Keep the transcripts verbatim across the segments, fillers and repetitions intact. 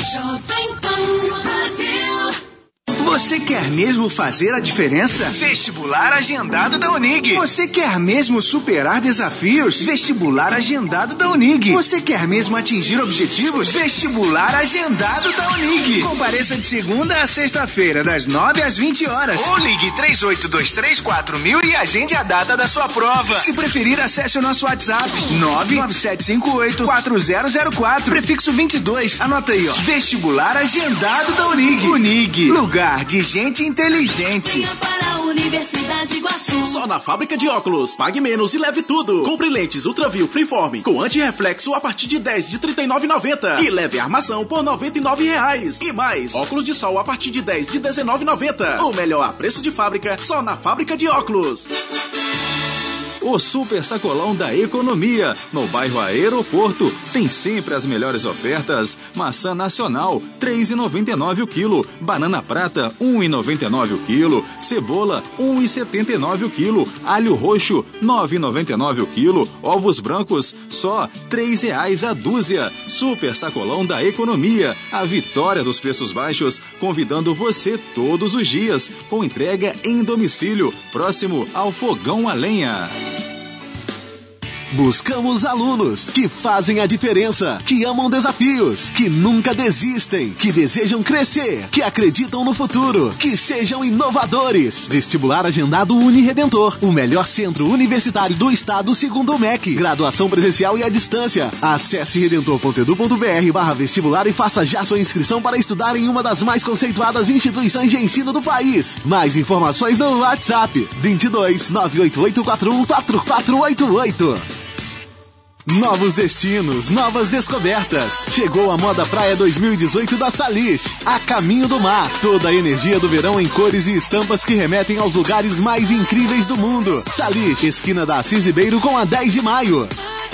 Jovem Pan Brasil. Você quer mesmo fazer a diferença? Vestibular Agendado da Unig. Você quer mesmo superar desafios? Vestibular Agendado da Unig. Você quer mesmo atingir objetivos? Vestibular Agendado da Unig. Compareça de segunda a sexta-feira, das nove às vinte horas. Ou ligue três oito dois três quatro mil e agende a data da sua prova. Se preferir, acesse o nosso WhatsApp nove nove sete cinco oito quatro zero zero quatro, prefixo vinte e dois. Anota aí, ó. Vestibular Agendado da Unig. Unig, lugar de gente inteligente. Venha para a Universidade Iguaçu. Só na Fábrica de Óculos. Pague menos e leve tudo. Compre lentes Ultraview Freeform com anti-reflexo a partir de dez de trinta e nove reais e noventa centavos. E leve armação por noventa e nove reais. E mais, óculos de sol a partir de dez de dezenove reais e noventa centavos. O melhor a preço de fábrica, só na Fábrica de Óculos. O Super Sacolão da Economia, no bairro Aeroporto, tem sempre as melhores ofertas. Maçã nacional, três reais e noventa e nove centavos o quilo. Banana prata, um real e noventa e nove centavos o quilo. Cebola, um real e setenta e nove centavos o quilo. Alho roxo, nove reais e noventa e nove centavos o quilo. Ovos brancos, só três reais a dúzia. Super Sacolão da Economia, a vitória dos preços baixos, convidando você todos os dias, com entrega em domicílio, próximo ao fogão a lenha. Buscamos alunos que fazem a diferença, que amam desafios, que nunca desistem, que desejam crescer, que acreditam no futuro, que sejam inovadores. Vestibular Agendado Uniredentor, o melhor centro universitário do estado segundo o M E C. Graduação presencial e à distância. Acesse redentor ponto edu ponto br barra vestibular e faça já sua inscrição para estudar em uma das mais conceituadas instituições de ensino do país. Mais informações no WhatsApp vinte e dois, nove oito oito quatro um quatro quatro oito oito. Novos destinos, novas descobertas. Chegou a Moda Praia dois mil e dezoito da Salis, a caminho do mar. Toda a energia do verão em cores e estampas que remetem aos lugares mais incríveis do mundo. Salis, esquina da Assis Ribeiro com a dez de maio.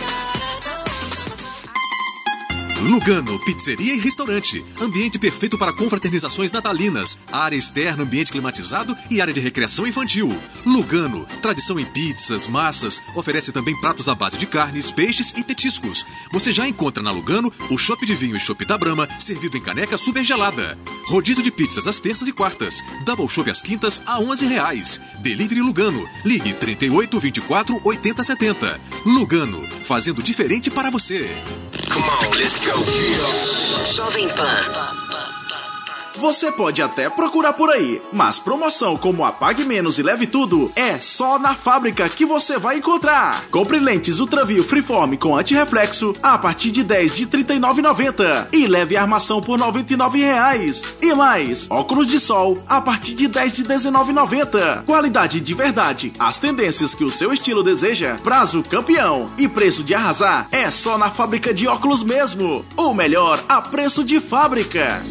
Lugano, pizzeria e restaurante. Ambiente perfeito para confraternizações natalinas. Área externa, ambiente climatizado e área de recreação infantil. Lugano, tradição em pizzas, massas. Oferece também pratos à base de carnes, peixes e petiscos. Você já encontra na Lugano o chopp de vinho e chopp da Brahma, servido em caneca super gelada. Rodízio de pizzas às terças e quartas. Double chopp às quintas a onze reais. Delivery Lugano. Ligue trinta e oito, vinte e quatro, oitenta, setenta. Lugano, fazendo diferente para você. Come on, let's go. Jovem Pan. Você pode até procurar por aí, mas promoção como a Pague Menos e Leve Tudo é só na Fábrica que você vai encontrar. Compre lentes Ultraview Freeform com anti-reflexo a partir de dez de trinta e nove reais e noventa centavos e leve a armação por noventa e nove reais. E mais, óculos de sol a partir de dez de dezenove reais e noventa centavos. Qualidade de verdade, as tendências que o seu estilo deseja, prazo campeão e preço de arrasar é só na Fábrica de Óculos mesmo. O melhor a preço de fábrica.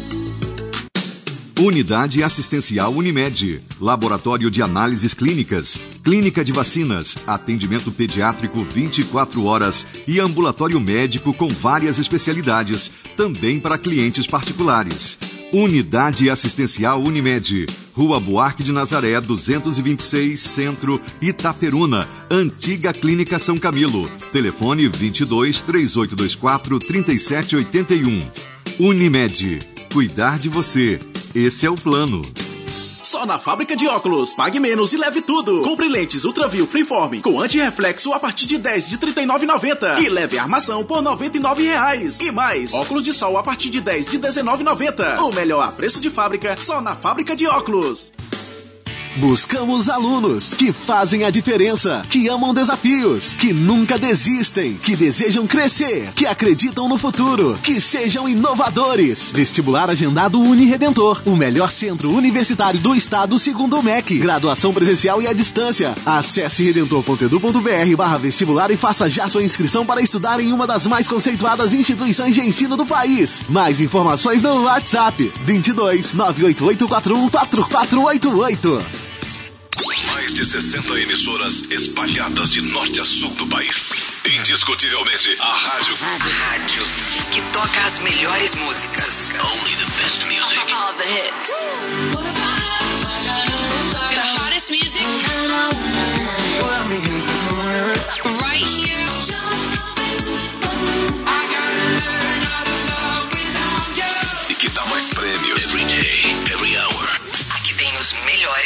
Unidade Assistencial Unimed, Laboratório de Análises Clínicas, Clínica de Vacinas, Atendimento Pediátrico vinte e quatro horas e Ambulatório Médico com várias especialidades, também para clientes particulares. Unidade Assistencial Unimed, Rua Buarque de Nazaré, duzentos e vinte e seis, Centro, Itaperuna, Antiga Clínica São Camilo. Telefone vinte e dois, três oito dois quatro, três sete oito um. Unimed, cuidar de você. Esse é o plano. Só na Fábrica de Óculos. Pague menos e leve tudo. Compre lentes Ultraview Freeform com anti-reflexo a partir de dez de trinta e nove reais e noventa centavos. E leve a armação por noventa e nove reais. E mais, óculos de sol a partir de dez de dezenove reais e noventa centavos. O melhor a preço de fábrica, só na Fábrica de Óculos. Buscamos alunos que fazem a diferença, que amam desafios, que nunca desistem, que desejam crescer, que acreditam no futuro, que sejam inovadores. Vestibular Agendado Uniredentor, o melhor centro universitário do estado segundo o M E C. Graduação presencial e à distância. Acesse redentor ponto edu ponto br barra vestibular e faça já sua inscrição para estudar em uma das mais conceituadas instituições de ensino do país. Mais informações no WhatsApp vinte e dois, nove oito oito quatro um quatro quatro oito oito. Mais de sessenta emissoras espalhadas de norte a sul do país. Indiscutivelmente, a rádio. Rádio que toca as melhores músicas. Only the best music. All the hits. The hottest music. Right here.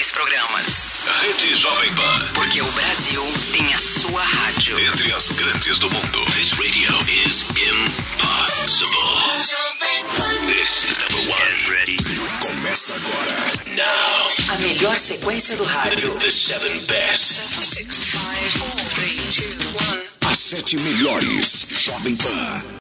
melhores programas. Rede Jovem Pan. Porque o Brasil tem a sua rádio. Entre as grandes do mundo. This radio is impossible. This is number one. Get ready. Começa agora. Now. A melhor sequência do rádio. The seven best. Six, five, four, three, two, one. As sete melhores. Jovem Pan.